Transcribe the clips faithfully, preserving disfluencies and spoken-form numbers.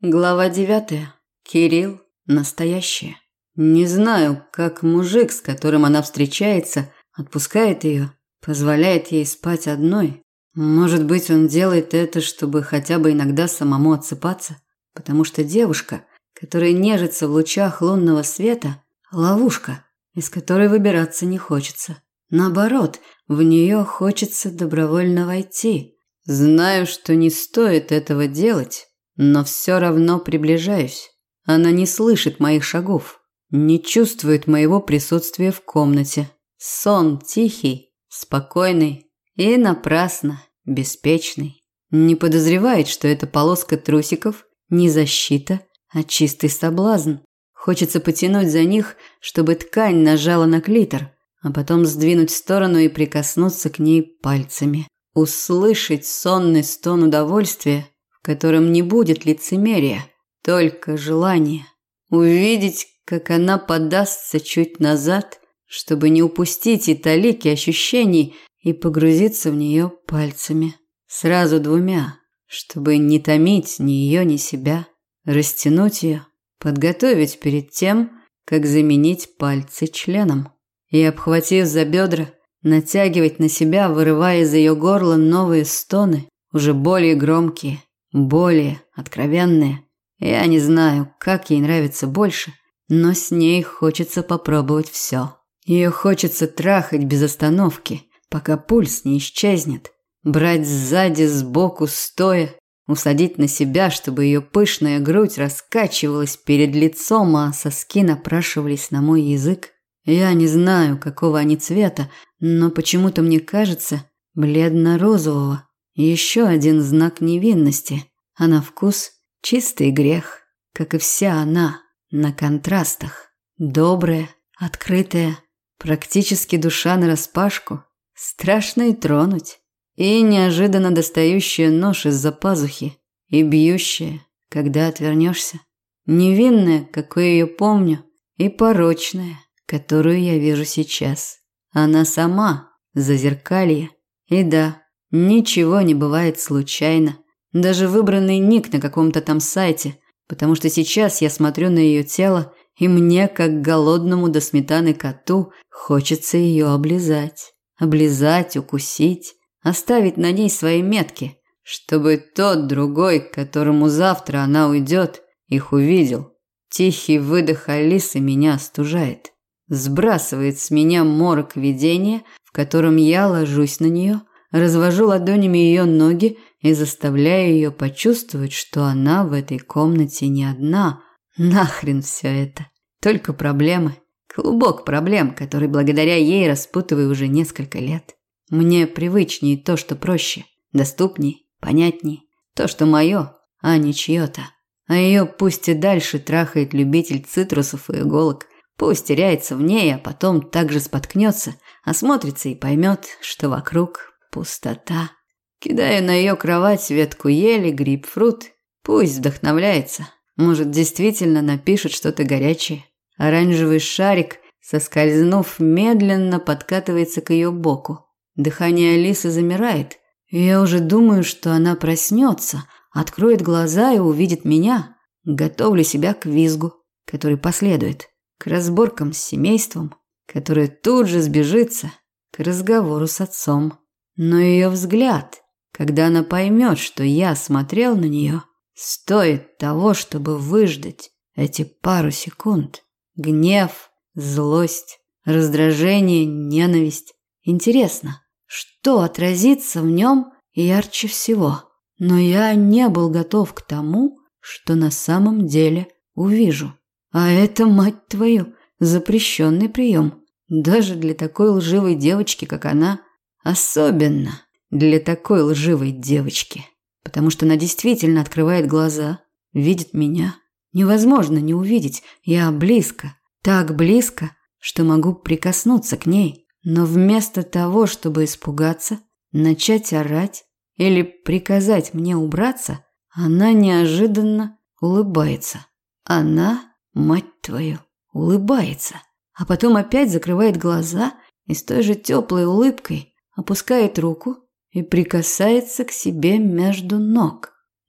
Глава девятая. Кирилл. Настоящее. Не знаю, как мужик, с которым она встречается, отпускает ее, позволяет ей спать одной. Может быть, он делает это, чтобы хотя бы иногда самому отсыпаться, потому что девушка, которая нежится в лучах лунного света, ловушка, из которой выбираться не хочется. Наоборот, в нее хочется добровольно войти. Знаю, что не стоит этого делать, но все равно приближаюсь. Она не слышит моих шагов, не чувствует моего присутствия в комнате. Сон тихий, спокойный и напрасно беспечный. Не подозревает, что эта полоска трусиков не защита, а чистый соблазн. Хочется потянуть за них, чтобы ткань нажала на клитор, а потом сдвинуть в сторону и прикоснуться к ней пальцами. Услышать сонный стон удовольствия, в котором не будет лицемерия, только желание. Увидеть, как она подастся чуть назад, чтобы не упустить и талики ощущений, и погрузиться в нее пальцами. Сразу двумя, чтобы не томить ни ее, ни себя. Растянуть ее, подготовить перед тем, как заменить пальцы членом. И, обхватив за бедра, натягивать на себя, вырывая из ее горла новые стоны, уже более громкие, более откровенные. Я не знаю, как ей нравится больше, но с ней хочется попробовать все. Ее хочется трахать без остановки, пока пульс не исчезнет. Брать сзади, сбоку, стоя, усадить на себя, чтобы ее пышная грудь раскачивалась перед лицом, а соски напрашивались на мой язык. Я не знаю, какого они цвета, но почему-то мне кажется бледно-розового. Еще один знак невинности, а на вкус чистый грех, как и вся она, на контрастах. Добрая, открытая, практически душа нараспашку, страшно и тронуть. И неожиданно достающая нож из-за пазухи, и бьющая, когда отвернешься. Невинная, какой ее помню, и порочная, которую я вижу сейчас. Она сама, зазеркалье. И да, ничего не бывает случайно. Даже выбранный ник на каком-то там сайте, потому что сейчас я смотрю на ее тело, и мне, как голодному до сметаны коту, хочется ее облизать. Облизать, укусить, оставить на ней свои метки, чтобы тот другой, к которому завтра она уйдет, их увидел. Тихий выдох Алисы меня остужает. Сбрасывает с меня морок видения, в котором я ложусь на нее, развожу ладонями ее ноги и заставляю ее почувствовать, что она в этой комнате не одна. Нахрен все это. Только проблемы. Клубок проблем, который благодаря ей распутываю уже несколько лет. Мне привычнее то, что проще, доступней, понятней. То, что мое, а не чье-то. А ее пусть и дальше трахает любитель цитрусов и иголок. Пусть теряется в ней, а потом также споткнется, осмотрится и поймет, что вокруг пустота. Кидаю на ее кровать ветку ели, грейпфрут. Пусть вдохновляется. Может, действительно напишет что-то горячее. Оранжевый шарик, соскользнув, медленно подкатывается к ее боку. Дыхание Алисы замирает. Я уже думаю, что она проснется, откроет глаза и увидит меня. Готовлю себя к визгу, который последует. К разборкам с семейством, которое тут же сбежится, к разговору с отцом. Но ее взгляд, когда она поймет, что я смотрел на нее, стоит того, чтобы выждать эти пару секунд. Гнев, злость, раздражение, ненависть. Интересно, что отразится в нем ярче всего? Но я не был готов к тому, что на самом деле увижу. А это, мать твою, запрещенный прием. Даже для такой лживой девочки, как она. Особенно для такой лживой девочки. Потому что она действительно открывает глаза, видит меня. Невозможно не увидеть. Я близко, так близко, что могу прикоснуться к ней. Но вместо того, чтобы испугаться, начать орать или приказать мне убраться, она неожиданно улыбается. Она... Мать твою, улыбается, а потом опять закрывает глаза и с той же теплой улыбкой опускает руку и прикасается к себе между ног.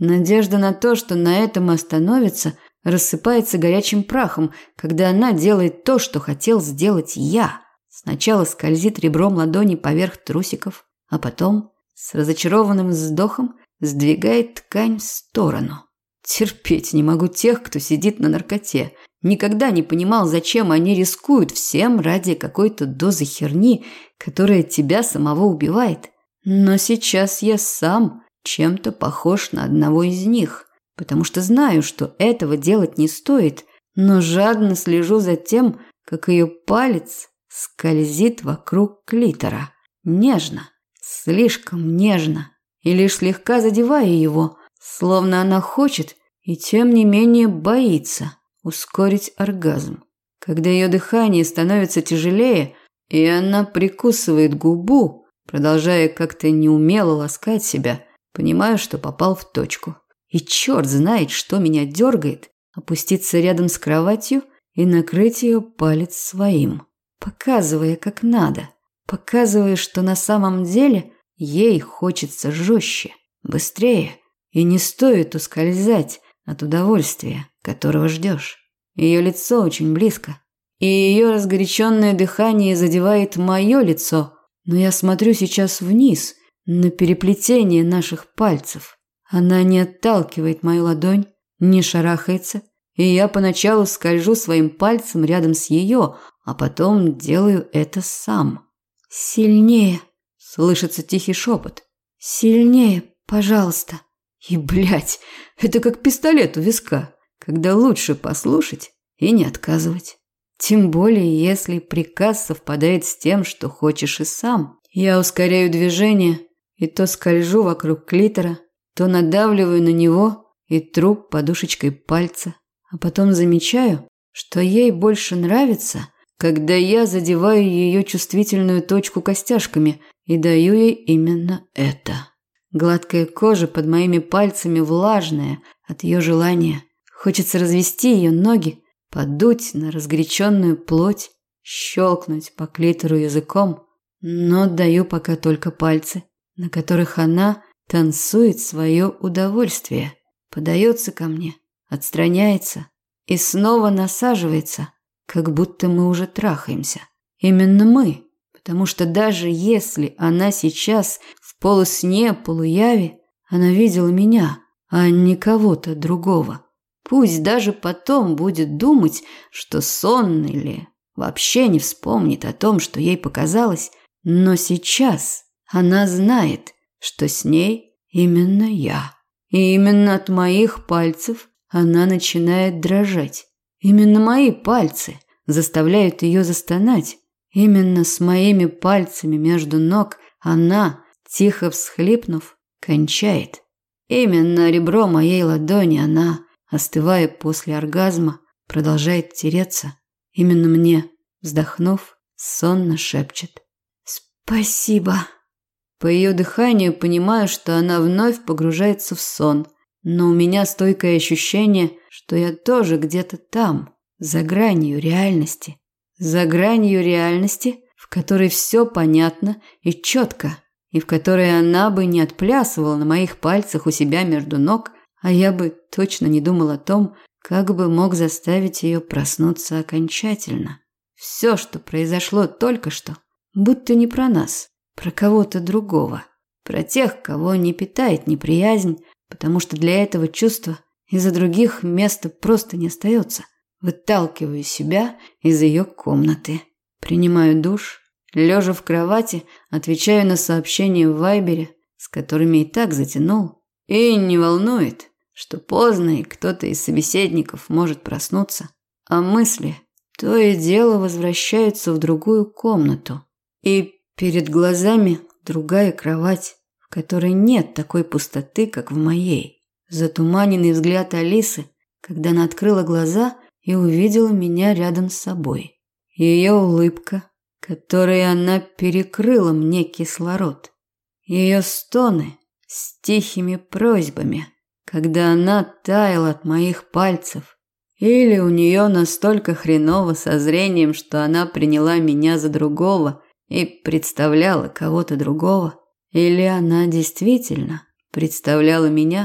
Надежда на то, что на этом остановится, рассыпается горячим прахом, когда она делает то, что хотел сделать я. Сначала скользит ребром ладони поверх трусиков, а потом, с разочарованным вздохом, сдвигает ткань в сторону. Терпеть не могу тех, кто сидит на наркоте. Никогда не понимал, зачем они рискуют всем ради какой-то дозы херни, которая тебя самого убивает. Но сейчас я сам чем-то похож на одного из них, потому что знаю, что этого делать не стоит, но жадно слежу за тем, как ее палец скользит вокруг клитора. Нежно, слишком нежно, и лишь слегка задевая его, словно она хочет и тем не менее боится ускорить оргазм. Когда ее дыхание становится тяжелее, и она прикусывает губу, продолжая как-то неумело ласкать себя, понимаю, что попал в точку. И черт знает, что меня дергает, опуститься рядом с кроватью и накрыть ее палец своим, показывая, как надо, показывая, что на самом деле ей хочется жестче, быстрее, и не стоит ускользать от удовольствия, которого ждешь. Ее лицо очень близко, и ее разгоряченное дыхание задевает мое лицо, но я смотрю сейчас вниз, на переплетение наших пальцев. Она не отталкивает мою ладонь, не шарахается, и я поначалу скольжу своим пальцем рядом с ее, а потом делаю это сам. «Сильнее!» – слышится тихий шепот. «Сильнее, пожалуйста!» И, блядь, это как пистолет у виска, когда лучше послушать и не отказывать. Тем более, если приказ совпадает с тем, что хочешь и сам. Я ускоряю движение и то скольжу вокруг клитора, то надавливаю на него и тру подушечкой пальца, а потом замечаю, что ей больше нравится, когда я задеваю ее чувствительную точку костяшками и даю ей именно это. Гладкая кожа под моими пальцами влажная от ее желания. Хочется развести ее ноги, подуть на разгоряченную плоть, щелкнуть по клитору языком, но даю пока только пальцы, на которых она танцует свое удовольствие, подается ко мне, отстраняется и снова насаживается, как будто мы уже трахаемся. Именно мы, потому что даже если она сейчас в полусне, полуяве, она видела меня, а не кого-то другого. Пусть даже потом будет думать, что сон или вообще не вспомнит о том, что ей показалось, но сейчас она знает, что с ней именно я. И именно от моих пальцев она начинает дрожать. Именно мои пальцы заставляют ее застонать. Именно с моими пальцами между ног она, тихо всхлипнув, кончает. Именно ребро моей ладони она, остывая после оргазма, продолжает тереться. Именно мне, вздохнув, сонно шепчет: «Спасибо». По ее дыханию понимаю, что она вновь погружается в сон, но у меня стойкое ощущение, что я тоже где-то там, за гранью реальности. За гранью реальности, в которой все понятно и четко, и в которой она бы не отплясывала на моих пальцах у себя между ног, а я бы точно не думал о том, как бы мог заставить ее проснуться окончательно. Все, что произошло только что, будто не про нас, про кого-то другого, про тех, кого не питает неприязнь, потому что для этого чувства из-за других места просто не остается. Выталкиваю себя из ее комнаты, принимаю душ, лежа в кровати, отвечаю на сообщения в Вайбере, с которыми и так затянул, и не волнует, что поздно и кто-то из собеседников может проснуться, а мысли то и дело возвращаются в другую комнату, и перед глазами другая кровать, в которой нет такой пустоты, как в моей. Затуманенный взгляд Алисы, когда она открыла глаза и увидела меня рядом с собой. Ее улыбка, которой она перекрыла мне кислород. Ее стоны с тихими просьбами, когда она таяла от моих пальцев. Или у нее настолько хреново со зрением, что она приняла меня за другого и представляла кого-то другого. Или она действительно представляла меня,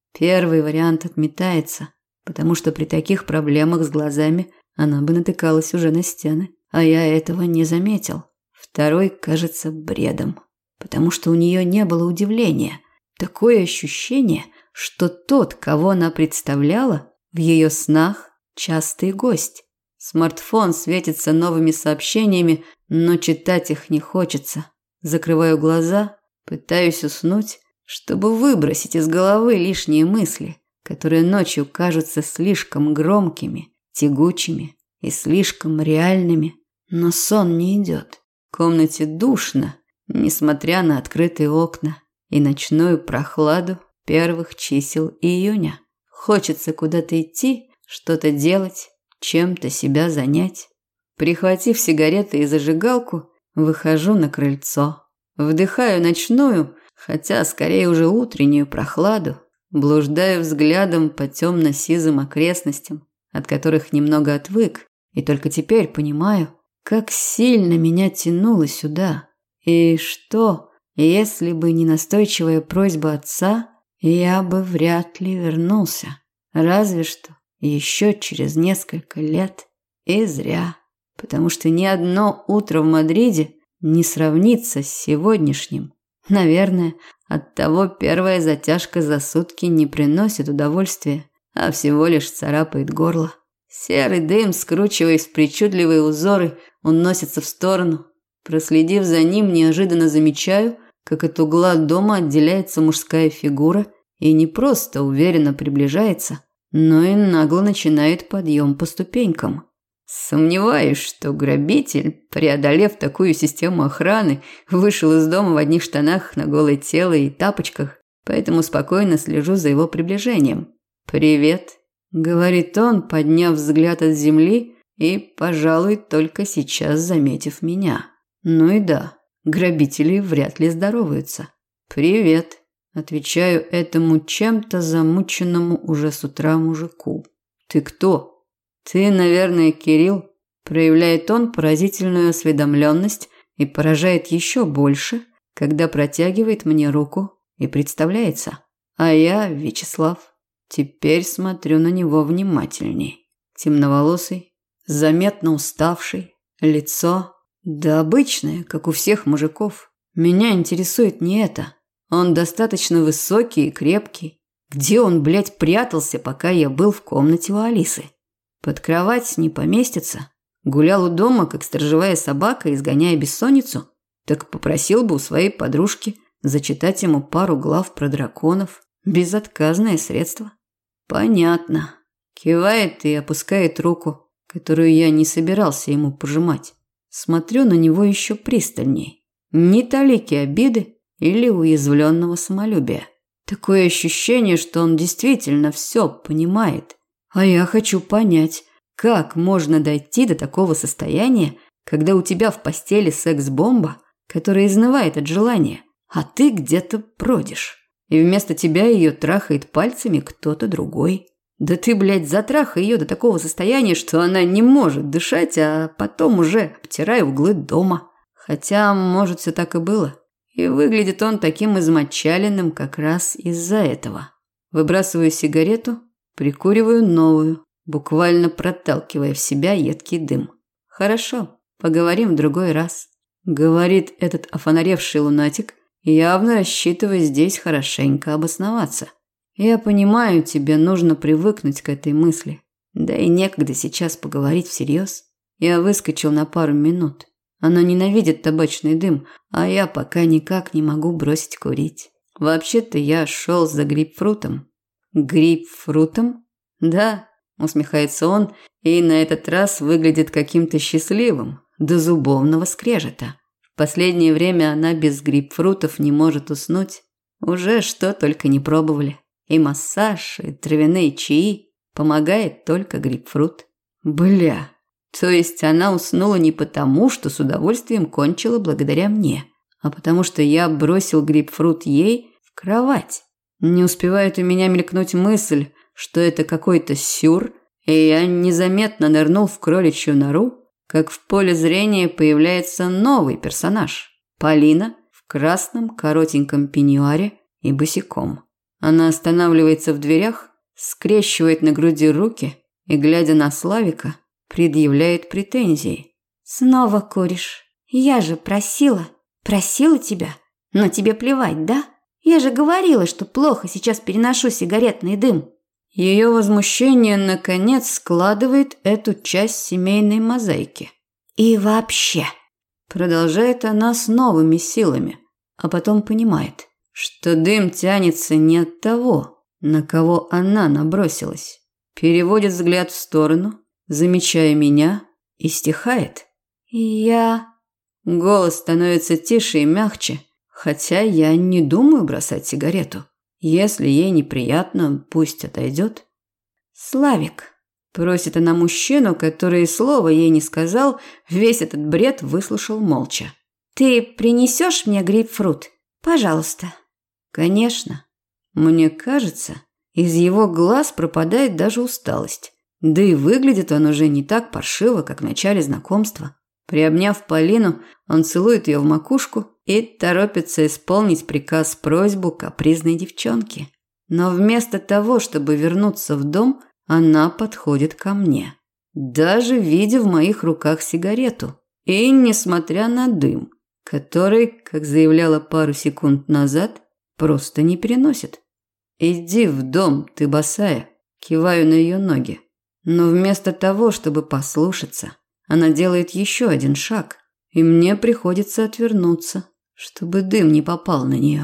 Первый вариант отметается, потому что при таких проблемах с глазами она бы натыкалась уже на стены, а я этого не заметил. Второй кажется бредом, потому что у нее не было удивления. Такое ощущение, что тот, кого она представляла, в ее снах частый гость. Смартфон светится новыми сообщениями, но читать их не хочется. Закрываю глаза, пытаюсь уснуть, чтобы выбросить из головы лишние мысли, которые ночью кажутся слишком громкими, тягучими и слишком реальными. Но сон не идет. В комнате душно, несмотря на открытые окна и ночную прохладу первых чисел июня. Хочется куда-то идти, что-то делать, чем-то себя занять. Прихватив сигареты и зажигалку, выхожу на крыльцо. Вдыхаю ночную, хотя скорее уже утреннюю прохладу, блуждаю взглядом по темно-сизым окрестностям, от которых немного отвык, и только теперь понимаю, как сильно меня тянуло сюда. И что, если бы не настойчивая просьба отца, я бы вряд ли вернулся. Разве что еще через несколько лет. И зря, потому что ни одно утро в Мадриде не сравнится с сегодняшним. Наверное, оттого первая затяжка за сутки не приносит удовольствия, а всего лишь царапает горло. Серый дым, скручиваясь в причудливые узоры, уносится в сторону. Проследив за ним, неожиданно замечаю, как от угла дома отделяется мужская фигура и не просто уверенно приближается, но и нагло начинает подъем по ступенькам. Сомневаюсь, что грабитель, преодолев такую систему охраны, вышел из дома в одних штанах на голое тело и тапочках, поэтому спокойно слежу за его приближением. «Привет», — говорит он, подняв взгляд от земли и, пожалуй, только сейчас заметив меня. Ну и да, грабители вряд ли здороваются. «Привет», — отвечаю этому чем-то замученному уже с утра мужику. «Ты кто?» «Ты, наверное, Кирилл», – проявляет он поразительную осведомленность и поражает еще больше, когда протягивает мне руку и представляется. А я Вячеслав. Теперь смотрю на него внимательней. Темноволосый, заметно уставший, лицо, да обычное, как у всех мужиков. Меня интересует не это. Он достаточно высокий и крепкий. Где он, блядь, прятался, пока я был в комнате у Алисы? Под кровать не поместится. Гулял у дома, как сторожевая собака, изгоняя бессонницу. Так попросил бы у своей подружки зачитать ему пару глав про драконов. Безотказное средство. Понятно. Кивает и опускает руку, которую я не собирался ему пожимать. Смотрю на него еще пристальней. Ни талики обиды или уязвленного самолюбия. Такое ощущение, что он действительно все понимает. А я хочу понять, как можно дойти до такого состояния, когда у тебя в постели секс-бомба, которая изнывает от желания, а ты где-то бродишь, и вместо тебя ее трахает пальцами кто-то другой. Да ты, блядь, затрахай ее до такого состояния, что она не может дышать, а потом уже обтирай углы дома. Хотя, может, все так и было. И выглядит он таким измочаленным как раз из-за этого. Выбрасываю сигарету, прикуриваю новую, буквально проталкивая в себя едкий дым. «Хорошо, поговорим в другой раз», – говорит этот офонаревший лунатик, явно рассчитывая здесь хорошенько обосноваться. «Я понимаю, тебе нужно привыкнуть к этой мысли. Да и некогда сейчас поговорить всерьез. Я выскочил на пару минут. Она ненавидит табачный дым, а я пока никак не могу бросить курить. Вообще-то я шел за грейпфрутом». «Грейпфрутом?» «Да», – усмехается он, и на этот раз выглядит каким-то счастливым, до зубовного скрежета. В последнее время она без грейпфрутов не может уснуть. Уже что только не пробовали. И массаж, и травяные чаи. Помогает только грейпфрут. Бля, то есть она уснула не потому, что с удовольствием кончила благодаря мне, а потому что я бросил грейпфрут ей в кровать. Не успевает у меня мелькнуть мысль, что это какой-то сюр, и я незаметно нырнул в кроличью нору, как в поле зрения появляется новый персонаж – Полина в красном коротеньком пеньюаре и босиком. Она останавливается в дверях, скрещивает на груди руки и, глядя на Славика, предъявляет претензии. «Снова куришь. Я же просила, просила тебя. Но тебе плевать, да? Я же говорила, что плохо сейчас переношу сигаретный дым». Ее возмущение, наконец, складывает эту часть семейной мозаики. «И вообще», продолжает она с новыми силами, а потом понимает, что дым тянется не от того, на кого она набросилась. Переводит взгляд в сторону, замечая меня, и стихает. «Я...» Голос становится тише и мягче, хотя я не думаю бросать сигарету. Если ей неприятно, пусть отойдет. «Славик», просит она мужчину, который и слова ей не сказал, весь этот бред выслушал молча. «ты принесешь мне грейпфрут? Пожалуйста». Конечно. Мне кажется, из его глаз пропадает даже усталость. Да и выглядит он уже не так паршиво, как в начале знакомства. Приобняв Полину, он целует ее в макушку и торопится исполнить приказ-просьбу капризной девчонки. Но вместо того, чтобы вернуться в дом, она подходит ко мне. Даже видя в моих руках сигарету. И несмотря на дым, который, как заявляла пару секунд назад, просто не переносит. «Иди в дом, ты босая», киваю на ее ноги. Но вместо того, чтобы послушаться, она делает еще один шаг, и мне приходится отвернуться, чтобы дым не попал на нее.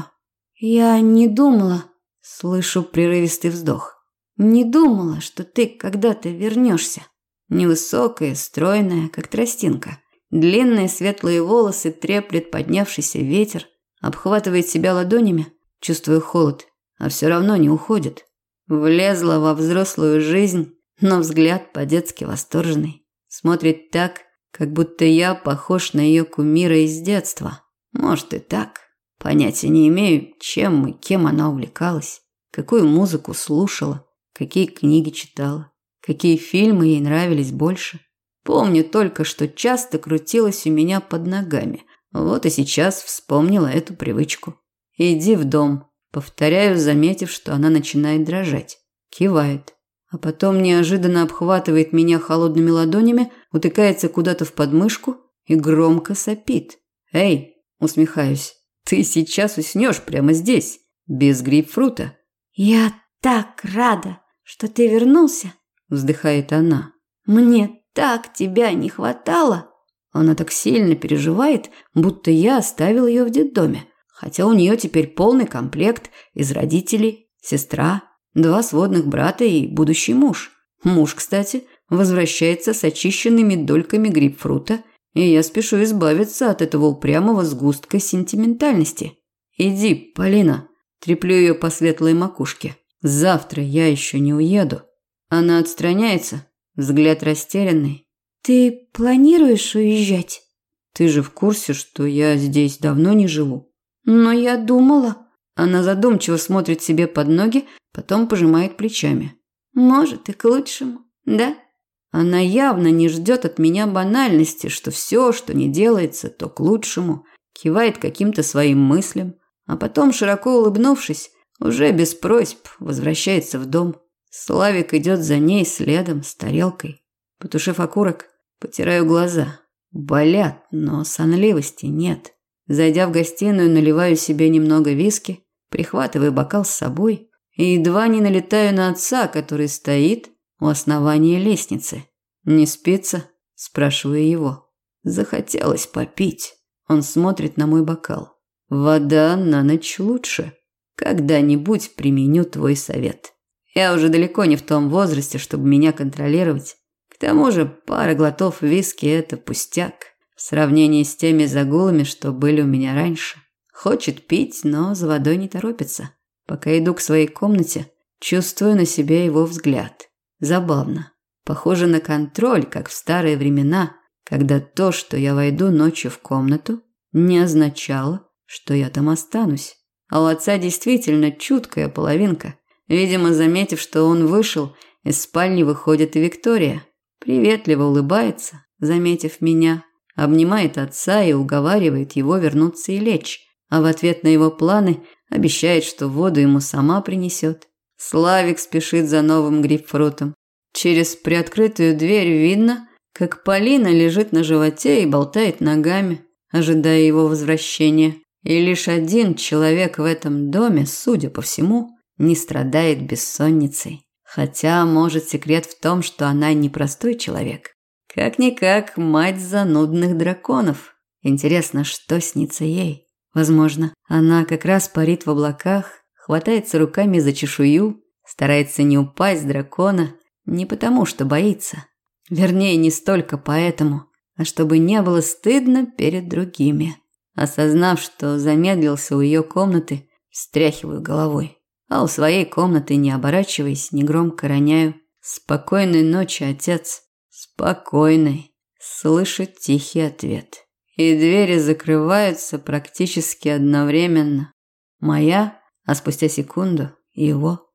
«Я не думала...» Слышу прерывистый вздох. «Не думала, что ты когда-то вернешься». Невысокая, стройная, как тростинка. Длинные светлые волосы треплет поднявшийся ветер, обхватывает себя ладонями, чувствуя холод, а все равно не уходит. Влезла во взрослую жизнь, но взгляд по-детски восторженный. Смотрит так, как будто я похож на ее кумира из детства. Может и так. Понятия не имею, чем и кем она увлекалась, какую музыку слушала, какие книги читала, какие фильмы ей нравились больше. Помню только, что часто крутилась у меня под ногами. Вот и сейчас вспомнила эту привычку. «Иди в дом», повторяю, заметив, что она начинает дрожать. Кивает. А потом неожиданно обхватывает меня холодными ладонями, утыкается куда-то в подмышку и громко сопит. «Эй!» – усмехаюсь. «Ты сейчас уснешь прямо здесь, без грейпфрута». «Я так рада, что ты вернулся», – вздыхает она. «Мне так тебя не хватало». Она так сильно переживает, будто я оставил ее в детдоме, хотя у нее теперь полный комплект из родителей, сестра, два сводных брата и будущий муж. Муж, кстати, возвращается с очищенными дольками грейпфрута, и я спешу избавиться от этого упрямого сгустка сентиментальности. «Иди, Полина», треплю ее по светлой макушке. «Завтра я еще не уеду». Она отстраняется, взгляд растерянный. «Ты планируешь уезжать?» «Ты же в курсе, что я здесь давно не живу?» «Но я думала...» Она задумчиво смотрит себе под ноги, потом пожимает плечами. «Может, и к лучшему, да?» Она явно не ждет от меня банальности, что все, что не делается, то к лучшему. Кивает каким-то своим мыслям, а потом, широко улыбнувшись, уже без просьб возвращается в дом. Славик идет за ней следом с тарелкой. Потушив окурок, потираю глаза. Болят, но сонливости нет. Зайдя в гостиную, наливаю себе немного виски, прихватываю бокал с собой и едва не налетаю на отца, который стоит у основания лестницы. «Не спится?» – спрашиваю его. Захотелось попить. Он смотрит на мой бокал. «Вода на ночь лучше. Когда-нибудь применю твой совет. Я уже далеко не в том возрасте, чтобы меня контролировать. К тому же пара глотов виски – это пустяк в сравнении с теми загулами, что были у меня раньше. Хочет пить, но за водой не торопится. Пока иду к своей комнате, чувствую на себе его взгляд. Забавно. Похоже на контроль, как в старые времена, когда то, что я войду ночью в комнату, не означало, что я там останусь. А у отца действительно чуткая половинка. Видимо, заметив, что он вышел, из спальни выходит и Виктория. Приветливо улыбается, заметив меня, обнимает отца и уговаривает его вернуться и лечь. А в ответ на его планы обещает, что воду ему сама принесет. Славик спешит за новым грейпфрутом. Через приоткрытую дверь видно, как Полина лежит на животе и болтает ногами, ожидая его возвращения. И лишь один человек в этом доме, судя по всему, не страдает бессонницей. Хотя, может, секрет в том, что она не простой человек. Как-никак мать занудных драконов. Интересно, что снится ей? Возможно, она как раз парит в облаках, хватается руками за чешую, старается не упасть с дракона, не потому что боится. Вернее, не столько поэтому, а чтобы не было стыдно перед другими. Осознав, что замедлился у ее комнаты, встряхиваю головой. А у своей комнаты, не оборачиваясь, негромко роняю: «Спокойной ночи, отец». «Спокойной», – слышит тихий ответ. И двери закрываются практически одновременно. Моя, а спустя секунду его.